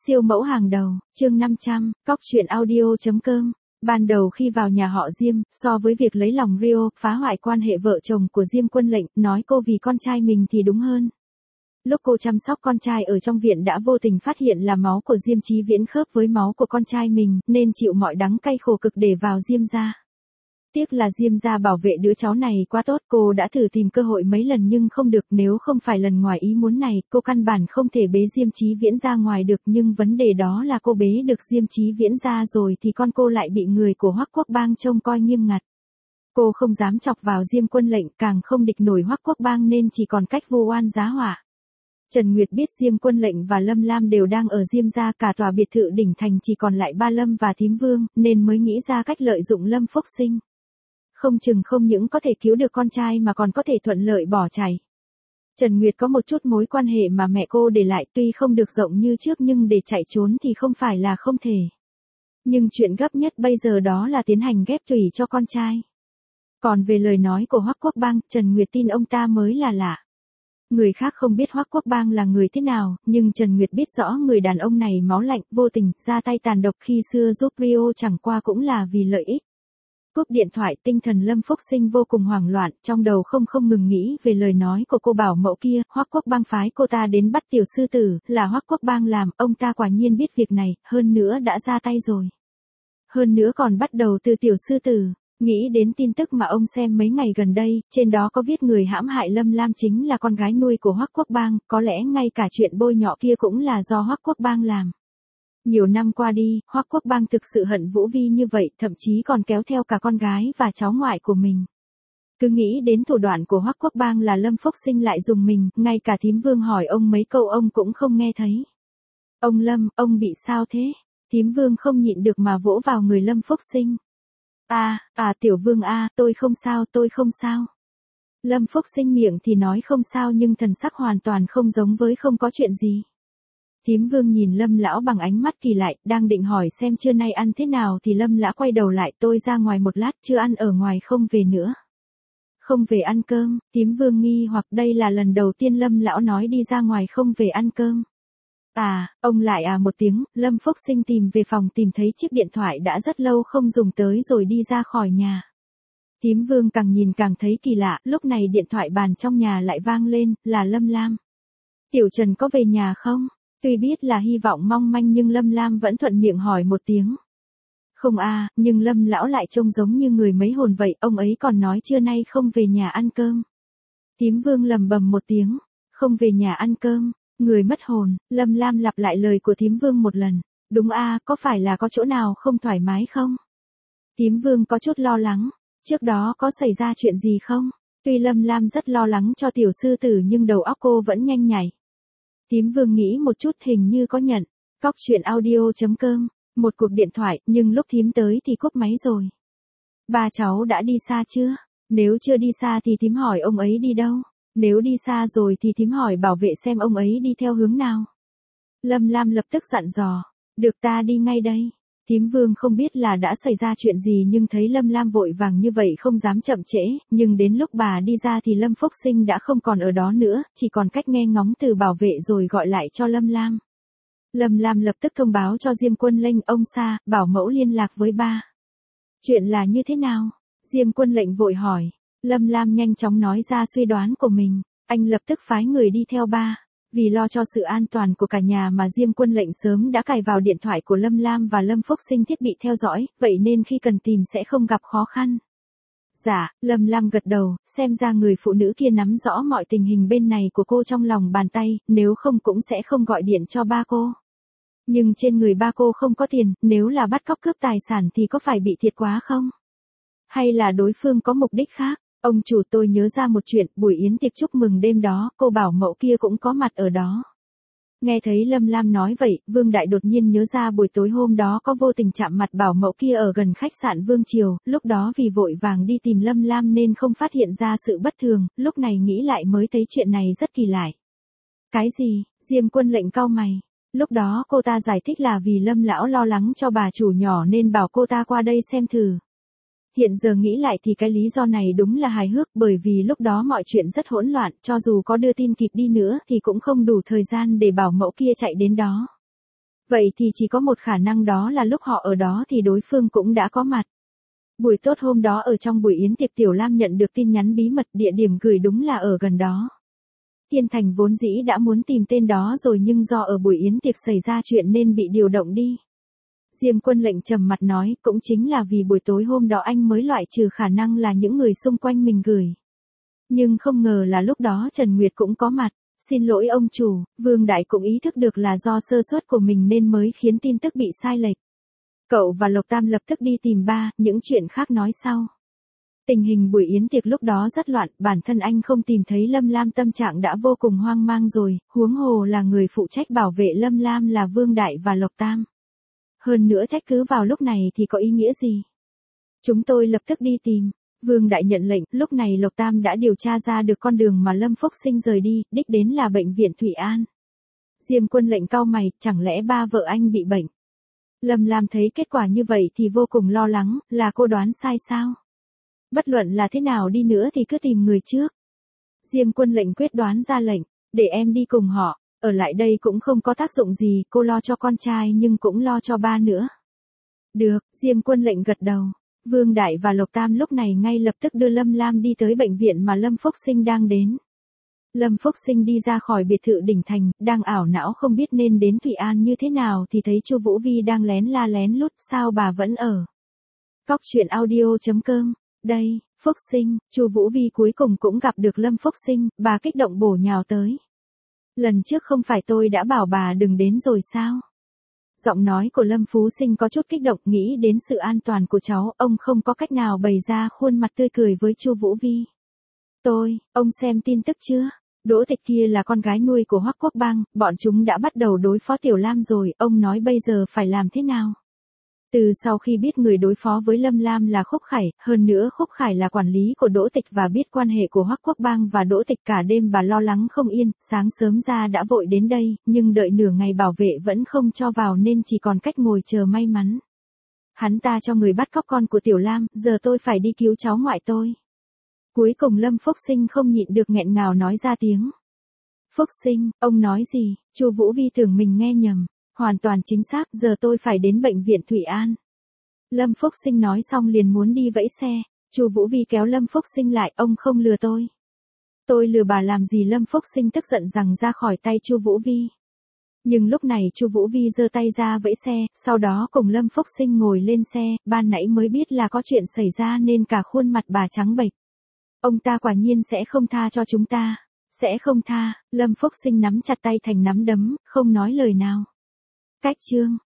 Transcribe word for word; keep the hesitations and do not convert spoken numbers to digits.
Siêu mẫu hàng đầu, chương năm trăm, cóc truyện audio.com. Ban đầu khi vào nhà họ Diêm, so với việc lấy lòng Rio, phá hoại quan hệ vợ chồng của Diêm Quân Lệnh, nói cô vì con trai mình thì đúng hơn. Lúc cô chăm sóc con trai ở trong viện đã vô tình phát hiện là máu của Diêm Chí Viễn khớp với máu của con trai mình, nên chịu mọi đắng cay khổ cực để vào Diêm gia. Tiếc là Diêm gia bảo vệ đứa cháu này quá tốt, cô đã thử tìm cơ hội mấy lần nhưng không được, nếu không phải lần ngoài ý muốn này, cô căn bản không thể bế Diêm Chí Viễn ra ngoài được, nhưng vấn đề đó là cô bế được Diêm Chí Viễn ra rồi thì con cô lại bị người của Hoắc Quốc Bang trông coi nghiêm ngặt. Cô không dám chọc vào Diêm Quân Lệnh, càng không địch nổi Hoắc Quốc Bang nên chỉ còn cách vu oan giá họa. Trần Nguyệt biết Diêm Quân Lệnh và Lâm Lam đều đang ở Diêm gia, cả tòa biệt thự đỉnh thành chỉ còn lại ba Lâm và Thím Vương, nên mới nghĩ ra cách lợi dụng Lâm Phúc Sinh. Không chừng không những có thể cứu được con trai mà còn có thể thuận lợi bỏ chạy. Trần Nguyệt có một chút mối quan hệ mà mẹ cô để lại, tuy không được rộng như trước nhưng để chạy trốn thì không phải là không thể. Nhưng chuyện gấp nhất bây giờ đó là tiến hành ghép tủy cho con trai. Còn về lời nói của Hoắc Quốc Bang, Trần Nguyệt tin ông ta mới là lạ. Người khác không biết Hoắc Quốc Bang là người thế nào, nhưng Trần Nguyệt biết rõ người đàn ông này máu lạnh, vô tình, ra tay tàn độc khi xưa giúp Rio chẳng qua cũng là vì lợi ích. Cúp điện thoại, tinh thần Lâm Phúc Sinh vô cùng hoảng loạn, trong đầu không không ngừng nghĩ về lời nói của cô bảo mẫu kia. Hoắc Quốc Bang phái cô ta đến bắt tiểu sư tử, là Hoắc Quốc Bang làm, ông ta quả nhiên biết việc này, hơn nữa đã ra tay rồi. Hơn nữa còn bắt đầu từ tiểu sư tử. Nghĩ đến tin tức mà ông xem mấy ngày gần đây, trên đó có viết người hãm hại Lâm Lam chính là con gái nuôi của Hoắc Quốc Bang, có lẽ ngay cả chuyện bôi nhọ kia cũng là do Hoắc Quốc Bang làm. Nhiều năm qua đi, Hoắc Quốc Bang thực sự hận Vũ Vi như vậy, thậm chí còn kéo theo cả con gái và cháu ngoại của mình. Cứ nghĩ đến thủ đoạn của Hoắc Quốc Bang là Lâm Phúc Sinh lại dùng mình, ngay cả Thím Vương hỏi ông mấy câu ông cũng không nghe thấy. Ông Lâm, ông bị sao thế? Thím Vương không nhịn được mà vỗ vào người Lâm Phúc Sinh. À, à Tiểu Vương a, à, tôi không sao, tôi không sao. Lâm Phúc Sinh miệng thì nói không sao nhưng thần sắc hoàn toàn không giống với không có chuyện gì. Thím Vương nhìn Lâm lão bằng ánh mắt kỳ lạ, đang định hỏi xem trưa nay ăn thế nào thì Lâm lão quay đầu lại, tôi ra ngoài một lát, chưa ăn ở ngoài không về nữa. Không về ăn cơm? Thím Vương nghi hoặc, đây là lần đầu tiên Lâm lão nói đi ra ngoài không về ăn cơm. À, ông lại à một tiếng, Lâm Phúc Sinh tìm về phòng tìm thấy chiếc điện thoại đã rất lâu không dùng tới rồi đi ra khỏi nhà. Thím Vương càng nhìn càng thấy kỳ lạ, lúc này điện thoại bàn trong nhà lại vang lên, là Lâm Lam. Tiểu Trần có về nhà không? Tuy biết là hy vọng mong manh nhưng Lâm Lam vẫn thuận miệng hỏi một tiếng. Không à, nhưng Lâm lão lại trông giống như người mấy hồn vậy, ông ấy còn nói trưa nay không về nhà ăn cơm. Thím Vương lầm bầm một tiếng, không về nhà ăn cơm, người mất hồn. Lâm Lam lặp lại lời của Thím Vương một lần. Đúng a, à, có phải là có chỗ nào không thoải mái không? Thím Vương có chút lo lắng, trước đó có xảy ra chuyện gì không? Tuy Lâm Lam rất lo lắng cho tiểu sư tử nhưng đầu óc cô vẫn nhanh nhảy. Thím Vương nghĩ một chút hình như có nhận. Cóc truyện audio.com. Một cuộc điện thoại, nhưng lúc thím tới thì cúp máy rồi. Ba cháu đã đi xa chưa? Nếu chưa đi xa thì thím hỏi ông ấy đi đâu? Nếu đi xa rồi thì thím hỏi bảo vệ xem ông ấy đi theo hướng nào. Lâm Lam lập tức dặn dò. Được, ta đi ngay đây. Thím Vương không biết là đã xảy ra chuyện gì nhưng thấy Lâm Lam vội vàng như vậy không dám chậm trễ, nhưng đến lúc bà đi ra thì Lâm Phúc Sinh đã không còn ở đó nữa, chỉ còn cách nghe ngóng từ bảo vệ rồi gọi lại cho Lâm Lam. Lâm Lam lập tức thông báo cho Diêm Quân Lệnh, ông Sa, bảo mẫu liên lạc với ba. Chuyện là như thế nào? Diêm Quân Lệnh vội hỏi. Lâm Lam nhanh chóng nói ra suy đoán của mình, anh lập tức phái người đi theo ba. Vì lo cho sự an toàn của cả nhà mà Diêm Quân Lệnh sớm đã cài vào điện thoại của Lâm Lam và Lâm Phúc Sinh thiết bị theo dõi, vậy nên khi cần tìm sẽ không gặp khó khăn. Dạ, Lâm Lam gật đầu, xem ra người phụ nữ kia nắm rõ mọi tình hình bên này của cô trong lòng bàn tay, nếu không cũng sẽ không gọi điện cho ba cô. Nhưng trên người ba cô không có tiền, nếu là bắt cóc cướp tài sản thì có phải bị thiệt quá không? Hay là đối phương có mục đích khác? Ông chủ, tôi nhớ ra một chuyện, buổi yến tiệc chúc mừng đêm đó, cô bảo mẫu kia cũng có mặt ở đó. Nghe thấy Lâm Lam nói vậy, Vương Đại đột nhiên nhớ ra buổi tối hôm đó có vô tình chạm mặt bảo mẫu kia ở gần khách sạn Vương Triều, lúc đó vì vội vàng đi tìm Lâm Lam nên không phát hiện ra sự bất thường, lúc này nghĩ lại mới thấy chuyện này rất kỳ lạ. Cái gì? Diêm Quân Lệnh cau mày. Lúc đó cô ta giải thích là vì Lâm lão lo lắng cho bà chủ nhỏ nên bảo cô ta qua đây xem thử. Hiện giờ nghĩ lại thì cái lý do này đúng là hài hước, bởi vì lúc đó mọi chuyện rất hỗn loạn, cho dù có đưa tin kịp đi nữa thì cũng không đủ thời gian để bảo mẫu kia chạy đến đó. Vậy thì chỉ có một khả năng, đó là lúc họ ở đó thì đối phương cũng đã có mặt. Buổi tốt hôm đó ở trong buổi yến tiệc, Tiểu Lam nhận được tin nhắn bí mật, địa điểm gửi đúng là ở gần đó. Thiên Thành vốn dĩ đã muốn tìm tên đó rồi, nhưng do ở buổi yến tiệc xảy ra chuyện nên bị điều động đi. Diêm Quân Lệnh trầm mặt nói, cũng chính là vì buổi tối hôm đó anh mới loại trừ khả năng là những người xung quanh mình gửi. Nhưng không ngờ là lúc đó Trần Nguyệt cũng có mặt. Xin lỗi ông chủ, Vương Đại cũng ý thức được là do sơ suất của mình nên mới khiến tin tức bị sai lệch. Cậu và Lộc Tam lập tức đi tìm ba, những chuyện khác nói sau. Tình hình buổi yến tiệc lúc đó rất loạn, bản thân anh không tìm thấy Lâm Lam tâm trạng đã vô cùng hoang mang rồi, huống hồ là người phụ trách bảo vệ Lâm Lam là Vương Đại và Lộc Tam. Hơn nữa trách cứ vào lúc này thì có ý nghĩa gì? Chúng tôi lập tức đi tìm. Vương Đại nhận lệnh, lúc này Lộc Tam đã điều tra ra được con đường mà Lâm Phúc Sinh rời đi, đích đến là bệnh viện Thụy An. Diêm Quân Lệnh cau mày, chẳng lẽ ba vợ anh bị bệnh? Lâm Lam thấy kết quả như vậy thì vô cùng lo lắng, là cô đoán sai sao? Bất luận là thế nào đi nữa thì cứ tìm người trước. Diêm Quân Lệnh quyết đoán ra lệnh, để em đi cùng họ, ở lại đây cũng không có tác dụng gì, cô lo cho con trai nhưng cũng lo cho ba nữa. Được, Diêm Quân Lệnh gật đầu. Vương Đại và Lộc Tam lúc này ngay lập tức đưa Lâm Lam đi tới bệnh viện mà Lâm Phúc Sinh đang đến. Lâm Phúc Sinh đi ra khỏi biệt thự đỉnh thành, đang ảo não không biết nên đến Thụy An như thế nào thì thấy Chu Vũ Vi đang lén la lén lút, sao bà vẫn ở. Cóc truyện audio chấm com, đây, Phúc Sinh, Chu Vũ Vi cuối cùng cũng gặp được Lâm Phúc Sinh, bà kích động bổ nhào tới. Lần trước không phải tôi đã bảo bà đừng đến rồi sao? Giọng nói của Lâm Phú Sinh có chút kích động, nghĩ đến sự an toàn của cháu, ông không có cách nào bày ra khuôn mặt tươi cười với Chu Vũ Vi. Tôi, ông xem tin tức chưa? Đỗ Tịch kia là con gái nuôi của Hoắc Quốc Bang, bọn chúng đã bắt đầu đối phó Tiểu Lam rồi, ông nói bây giờ phải làm thế nào? Từ sau khi biết người đối phó với Lâm Lam là Khúc Khải, hơn nữa Khúc Khải là quản lý của Đỗ Tịch và biết quan hệ của Hoắc Quốc Bang và Đỗ Tịch, cả đêm bà lo lắng không yên, sáng sớm ra đã vội đến đây, nhưng đợi nửa ngày bảo vệ vẫn không cho vào nên chỉ còn cách ngồi chờ may mắn. Hắn ta cho người bắt cóc con của Tiểu Lam, giờ tôi phải đi cứu cháu ngoại tôi. Cuối cùng Lâm Phúc Sinh không nhịn được nghẹn ngào nói ra tiếng. Phúc Sinh, ông nói gì? Chu Vũ Vi tưởng mình nghe nhầm. Hoàn toàn chính xác, giờ tôi phải đến bệnh viện Thụy An. Lâm Phúc Sinh nói xong liền muốn đi vẫy xe. Chu Vũ Vi kéo Lâm Phúc Sinh lại, ông không lừa tôi. Tôi lừa bà làm gì? Lâm Phúc Sinh tức giận rằng ra khỏi tay Chu Vũ Vi. Nhưng lúc này Chu Vũ Vi giơ tay ra vẫy xe, sau đó cùng Lâm Phúc Sinh ngồi lên xe, ban nãy mới biết là có chuyện xảy ra nên cả khuôn mặt bà trắng bệch. Ông ta quả nhiên sẽ không tha cho chúng ta. Sẽ không tha, Lâm Phúc Sinh nắm chặt tay thành nắm đấm, không nói lời nào. Cách chương